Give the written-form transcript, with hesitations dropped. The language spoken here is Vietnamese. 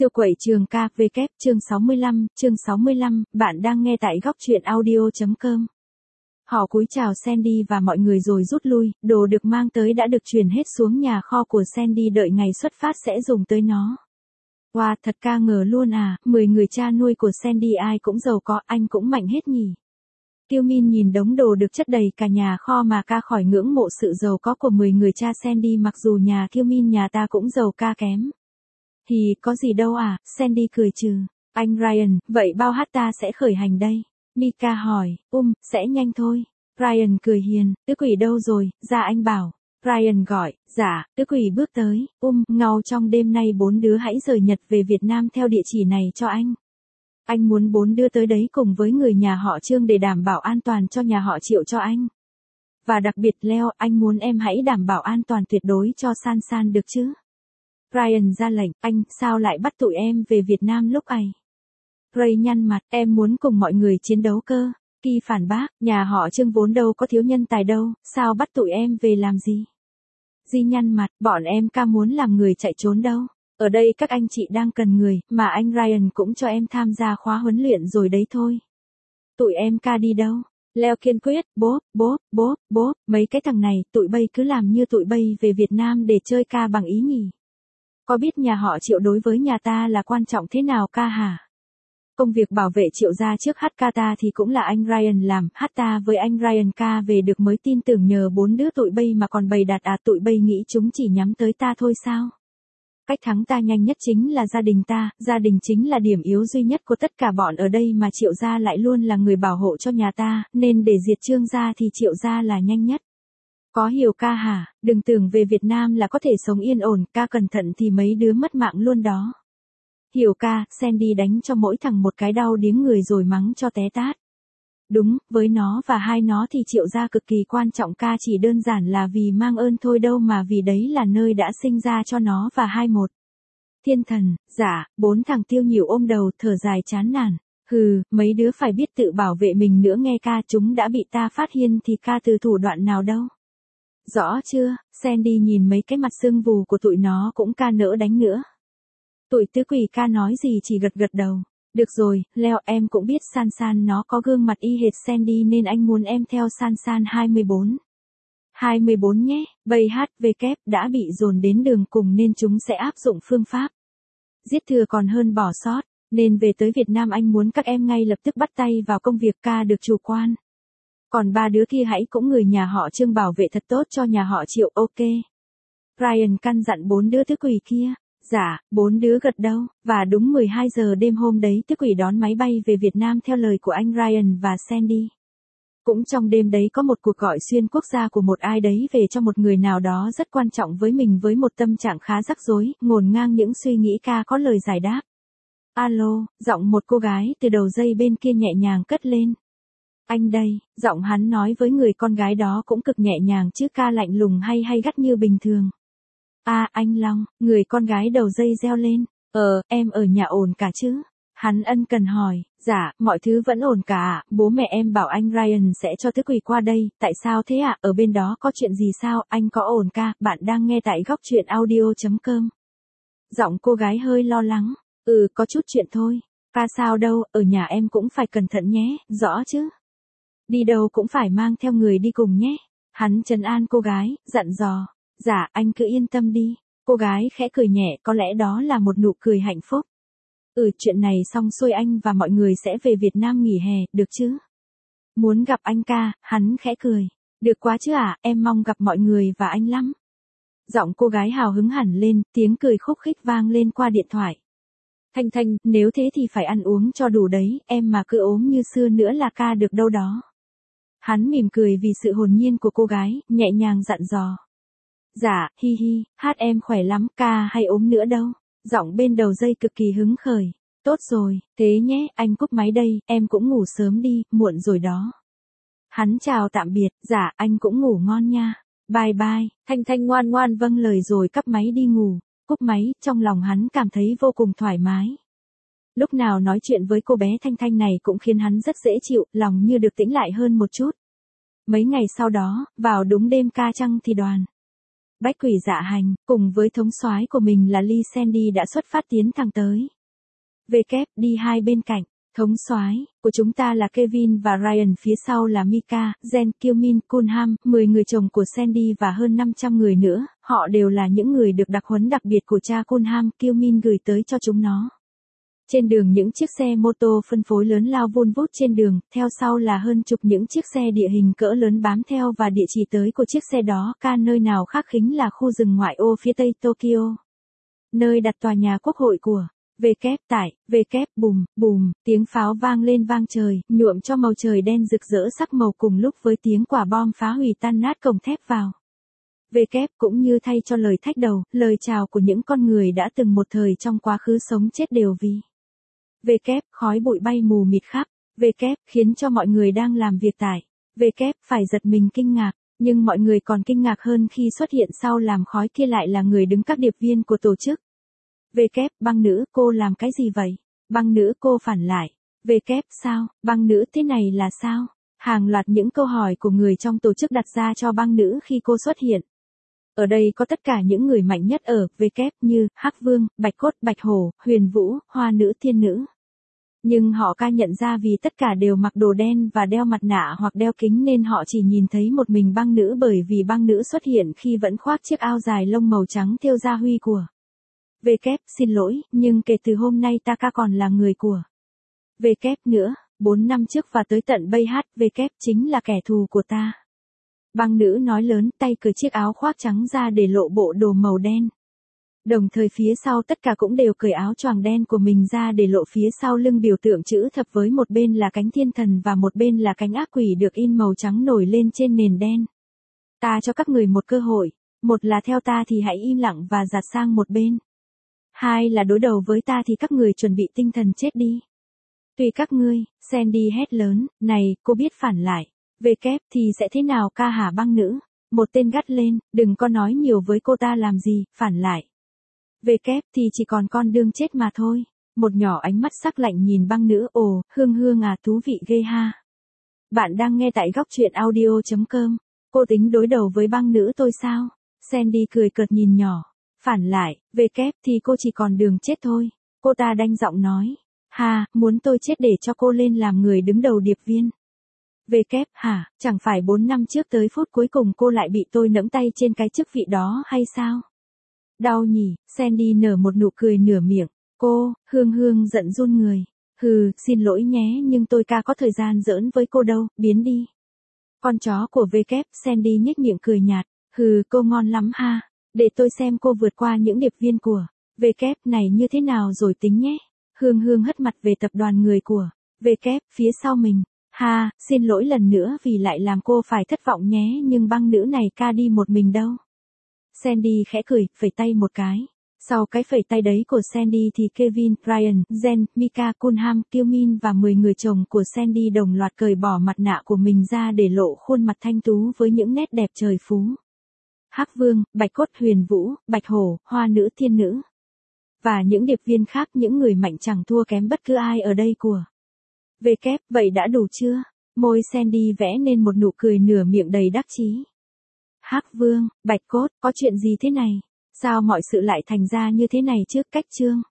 Siêu quẩy trường KVK chương 65, bạn đang nghe tại góc truyện audio.com. Họ cúi chào Sandy và mọi người rồi rút lui, đồ được mang tới đã được chuyển hết xuống nhà kho của Sandy đợi ngày xuất phát sẽ dùng tới nó. Wow, thật ca ngờ luôn à, 10 người cha nuôi của Sandy ai cũng giàu có, anh cũng mạnh hết nhỉ. Tiêu Min nhìn đống đồ được chất đầy cả nhà kho mà ca khỏi ngưỡng mộ sự giàu có của 10 người cha Sandy mặc dù nhà Tiêu Min nhà ta cũng giàu ca kém. Thì có gì đâu à, Sandy cười trừ. Anh Ryan, vậy bao hát ta sẽ khởi hành đây? Mika hỏi, sẽ nhanh thôi. Ryan cười hiền, tứ quỷ đâu rồi, ra anh bảo. Ryan gọi, dạ, tứ quỷ bước tới, ngau trong đêm nay 4 đứa hãy rời Nhật về Việt Nam theo địa chỉ này cho anh. Anh muốn 4 đứa tới đấy cùng với người nhà họ Trương để đảm bảo an toàn cho nhà họ Triệu cho anh. Và đặc biệt Leo, anh muốn em hãy đảm bảo an toàn tuyệt đối cho San San được chứ? Ryan ra lệnh, anh, sao lại bắt tụi em về Việt Nam lúc ấy? Ray nhăn mặt, em muốn cùng mọi người chiến đấu cơ. Kỳ phản bác, nhà họ Trương vốn đâu có thiếu nhân tài đâu, sao bắt tụi em về làm gì? Di nhăn mặt, bọn em ca muốn làm người chạy trốn đâu. Ở đây các anh chị đang cần người, mà anh Ryan cũng cho em tham gia khóa huấn luyện rồi đấy thôi. Tụi em ca đi đâu? Leo kiên quyết, bốp, mấy cái thằng này, tụi bay cứ làm như tụi bay về Việt Nam để chơi ca bằng ý nhỉ? Có biết nhà họ Triệu đối với nhà ta là quan trọng thế nào ca hả? Công việc bảo vệ Triệu gia trước HK ta thì cũng là anh Ryan làm, ta với anh Ryan ca về được mới tin tưởng nhờ 4 đứa tụi bay mà còn bày đặt tụi bay nghĩ chúng chỉ nhắm tới ta thôi sao? Cách thắng ta nhanh nhất chính là gia đình chính là điểm yếu duy nhất của tất cả bọn ở đây mà Triệu gia lại luôn là người bảo hộ cho nhà ta, nên để diệt Trương gia thì Triệu gia là nhanh nhất. Có hiểu ca hả, đừng tưởng về Việt Nam là có thể sống yên ổn, ca cẩn thận thì mấy đứa mất mạng luôn đó. Hiểu ca, Sandy đánh cho mỗi thằng một cái đau điếng người rồi mắng cho té tát. Đúng, với nó và hai nó thì Triệu gia cực kỳ quan trọng ca chỉ đơn giản là vì mang ơn thôi đâu mà vì đấy là nơi đã sinh ra cho nó và hai một. Thiên thần, dạ, 4 thằng tiêu nhịu ôm đầu thở dài chán nản. Mấy đứa phải biết tự bảo vệ mình nữa nghe ca chúng đã bị ta phát hiện thì ca từ thủ đoạn nào đâu. Rõ chưa, Sandy nhìn mấy cái mặt sưng vù của tụi nó cũng ca nỡ đánh nữa. Tụi tứ quỷ ca nói gì chỉ gật gật đầu. Được rồi, Leo em cũng biết San San nó có gương mặt y hệt Sandy nên anh muốn em theo San San 24. 24 nhé, bây HVK đã bị dồn đến đường cùng nên chúng sẽ áp dụng phương pháp giết thừa còn hơn bỏ sót, nên về tới Việt Nam anh muốn các em ngay lập tức bắt tay vào công việc ca được chủ quan. Còn 3 đứa kia hãy cũng người nhà họ Trương bảo vệ thật tốt cho nhà họ Triệu, ok. Ryan căn dặn 4 đứa tứ quỷ kia. Dạ, 4 đứa gật đầu, và đúng 12 giờ đêm hôm đấy tứ quỷ đón máy bay về Việt Nam theo lời của anh Ryan và Sandy. Cũng trong đêm đấy có một cuộc gọi xuyên quốc gia của một ai đấy về cho một người nào đó rất quan trọng với mình với một tâm trạng khá rắc rối, ngổn ngang những suy nghĩ ca có lời giải đáp. Alo, giọng một cô gái từ đầu dây bên kia nhẹ nhàng cất lên. Anh đây, giọng hắn nói với người con gái đó cũng cực nhẹ nhàng chứ ca lạnh lùng hay gắt như bình thường. Anh Long, người con gái đầu dây reo lên. Em ở nhà ổn cả chứ? Hắn ân cần hỏi, dạ, mọi thứ vẫn ổn cả ạ, bố mẹ em bảo anh Ryan sẽ cho tứ quỷ qua đây, tại sao thế ạ, ở bên đó có chuyện gì sao, anh có ổn ca, bạn đang nghe tại góc truyện audio.com. Giọng cô gái hơi lo lắng, có chút chuyện thôi, ca sao đâu, ở nhà em cũng phải cẩn thận nhé, rõ chứ? Đi đâu cũng phải mang theo người đi cùng nhé. Hắn trấn an cô gái, dặn dò. Dạ, anh cứ yên tâm đi. Cô gái khẽ cười nhẹ, có lẽ đó là một nụ cười hạnh phúc. Chuyện này xong xuôi anh và mọi người sẽ về Việt Nam nghỉ hè, được chứ? Muốn gặp anh ca, hắn khẽ cười. Được quá chứ ạ, em mong gặp mọi người và anh lắm. Giọng cô gái hào hứng hẳn lên, tiếng cười khúc khích vang lên qua điện thoại. Thanh, nếu thế thì phải ăn uống cho đủ đấy, em mà cứ ốm như xưa nữa là ca được đâu đó. Hắn mỉm cười vì sự hồn nhiên của cô gái, nhẹ nhàng dặn dò. Dạ, hi, em khỏe lắm, ca hay ốm nữa đâu. Giọng bên đầu dây cực kỳ hứng khởi. Tốt rồi, thế nhé, anh cúp máy đây, em cũng ngủ sớm đi, muộn rồi đó. Hắn chào tạm biệt, dạ, anh cũng ngủ ngon nha. Bye bye, Thanh ngoan vâng lời rồi cắp máy đi ngủ. Cúp máy, trong lòng hắn cảm thấy vô cùng thoải mái. Lúc nào nói chuyện với cô bé Thanh này cũng khiến hắn rất dễ chịu, lòng như được tĩnh lại hơn một chút. Mấy ngày sau đó, vào đúng đêm ca trăng thì đoàn Bách Quỷ Dạ Hành, cùng với thống soái của mình là Lee Sandy đã xuất phát tiến thẳng tới. Đi hai bên cạnh. Thống soái của chúng ta là Kevin và Ryan, phía sau là Mika, Jen, Kyomin, Kunham, 10 người chồng của Sandy và hơn 500 người nữa, họ đều là những người được đặc huấn đặc biệt của cha Kunham, Kyomin gửi tới cho chúng nó. Trên đường những chiếc xe mô tô phân phối lớn lao vun vút trên đường, theo sau là hơn chục những chiếc xe địa hình cỡ lớn bám theo và địa chỉ tới của chiếc xe đó nơi nào khác khính là khu rừng ngoại ô phía tây Tokyo. Nơi đặt tòa nhà quốc hội của bùm, bùm, tiếng pháo vang lên vang trời, nhuộm cho màu trời đen rực rỡ sắc màu cùng lúc với tiếng quả bom phá hủy tan nát cổng thép vào. Cũng như thay cho lời thách đầu, lời chào của những con người đã từng một thời trong quá khứ sống chết đều vì. Khói bụi bay mù mịt khắp. Khiến cho mọi người đang làm việc tại. Phải giật mình kinh ngạc, nhưng mọi người còn kinh ngạc hơn khi xuất hiện sau làn khói kia lại là người đứng các điệp viên của tổ chức. Băng nữ, cô làm cái gì vậy? Băng nữ, cô phản lại. Sao? Băng nữ, thế này là sao? Hàng loạt những câu hỏi của người trong tổ chức đặt ra cho băng nữ khi cô xuất hiện. Ở đây có tất cả những người mạnh nhất ở như Hắc Vương, Bạch Cốt, Bạch Hổ, Huyền Vũ, Hoa Nữ, Thiên Nữ. Nhưng họ nhận ra vì tất cả đều mặc đồ đen và đeo mặt nạ hoặc đeo kính nên họ chỉ nhìn thấy một mình băng nữ, bởi vì băng nữ xuất hiện khi vẫn khoác chiếc áo dài lông màu trắng thêu gia huy của. Xin lỗi, nhưng kể từ hôm nay ta còn là người của. Nữa, 4 năm trước và tới tận bây chính là kẻ thù của ta. Băng nữ nói lớn, tay cởi chiếc áo khoác trắng ra để lộ bộ đồ màu đen. Đồng thời phía sau tất cả cũng đều cởi áo choàng đen của mình ra để lộ phía sau lưng biểu tượng chữ thập với một bên là cánh thiên thần và một bên là cánh ác quỷ được in màu trắng nổi lên trên nền đen. Ta cho các người một cơ hội, một là theo ta thì hãy im lặng và giạt sang một bên. Hai là đối đầu với ta thì các người chuẩn bị tinh thần chết đi. Tùy các ngươi, Sandy hét lớn, này, cô biết phản lại. Thì sẽ thế nào ca hả băng nữ? Một tên gắt lên, đừng có nói nhiều với cô ta làm gì, phản lại. Thì chỉ còn con đương chết mà thôi. Một nhỏ ánh mắt sắc lạnh nhìn băng nữ, ồ, Hương Hương à, thú vị ghê ha. Bạn đang nghe tại góc truyện audio.com. Cô tính đối đầu với băng nữ tôi sao? Sandy cười cợt nhìn nhỏ. Phản lại, thì cô chỉ còn đường chết thôi. Cô ta đanh giọng nói. Ha, muốn tôi chết để cho cô lên làm người đứng đầu điệp viên. Hả, chẳng phải 4 năm trước tới phút cuối cùng cô lại bị tôi nẫm tay trên cái chức vị đó hay sao? Đau nhỉ, Sandy nở một nụ cười nửa miệng. Cô, Hương Hương giận run người. Hừ, xin lỗi nhé nhưng tôi có thời gian giỡn với cô đâu, biến đi. Con chó của Sandy nhếch miệng cười nhạt. Hừ, cô ngon lắm ha. Để tôi xem cô vượt qua những điệp viên của này như thế nào rồi tính nhé. Hương Hương hất mặt về tập đoàn người của phía sau mình. Ha, xin lỗi lần nữa vì lại làm cô phải thất vọng nhé, nhưng băng nữ này đi một mình đâu. Sandy khẽ cười, phẩy tay một cái. Sau cái phẩy tay đấy của Sandy thì Kevin, Ryan, Jen, Mika, Kunham, Kyomin và 10 người chồng của Sandy đồng loạt cởi bỏ mặt nạ của mình ra để lộ khuôn mặt thanh tú với những nét đẹp trời phú. Hắc Vương, Bạch Cốt, Huyền Vũ, Bạch Hổ, Hoa Nữ, Thiên Nữ. Và những điệp viên khác, những người mạnh chẳng thua kém bất cứ ai ở đây của. Vậy đã đủ chưa? Môi Sandy vẽ nên một nụ cười nửa miệng đầy đắc chí. Hắc Vương, Bạch Cốt, có chuyện gì thế này? Sao mọi sự lại thành ra như thế này trước cách chương?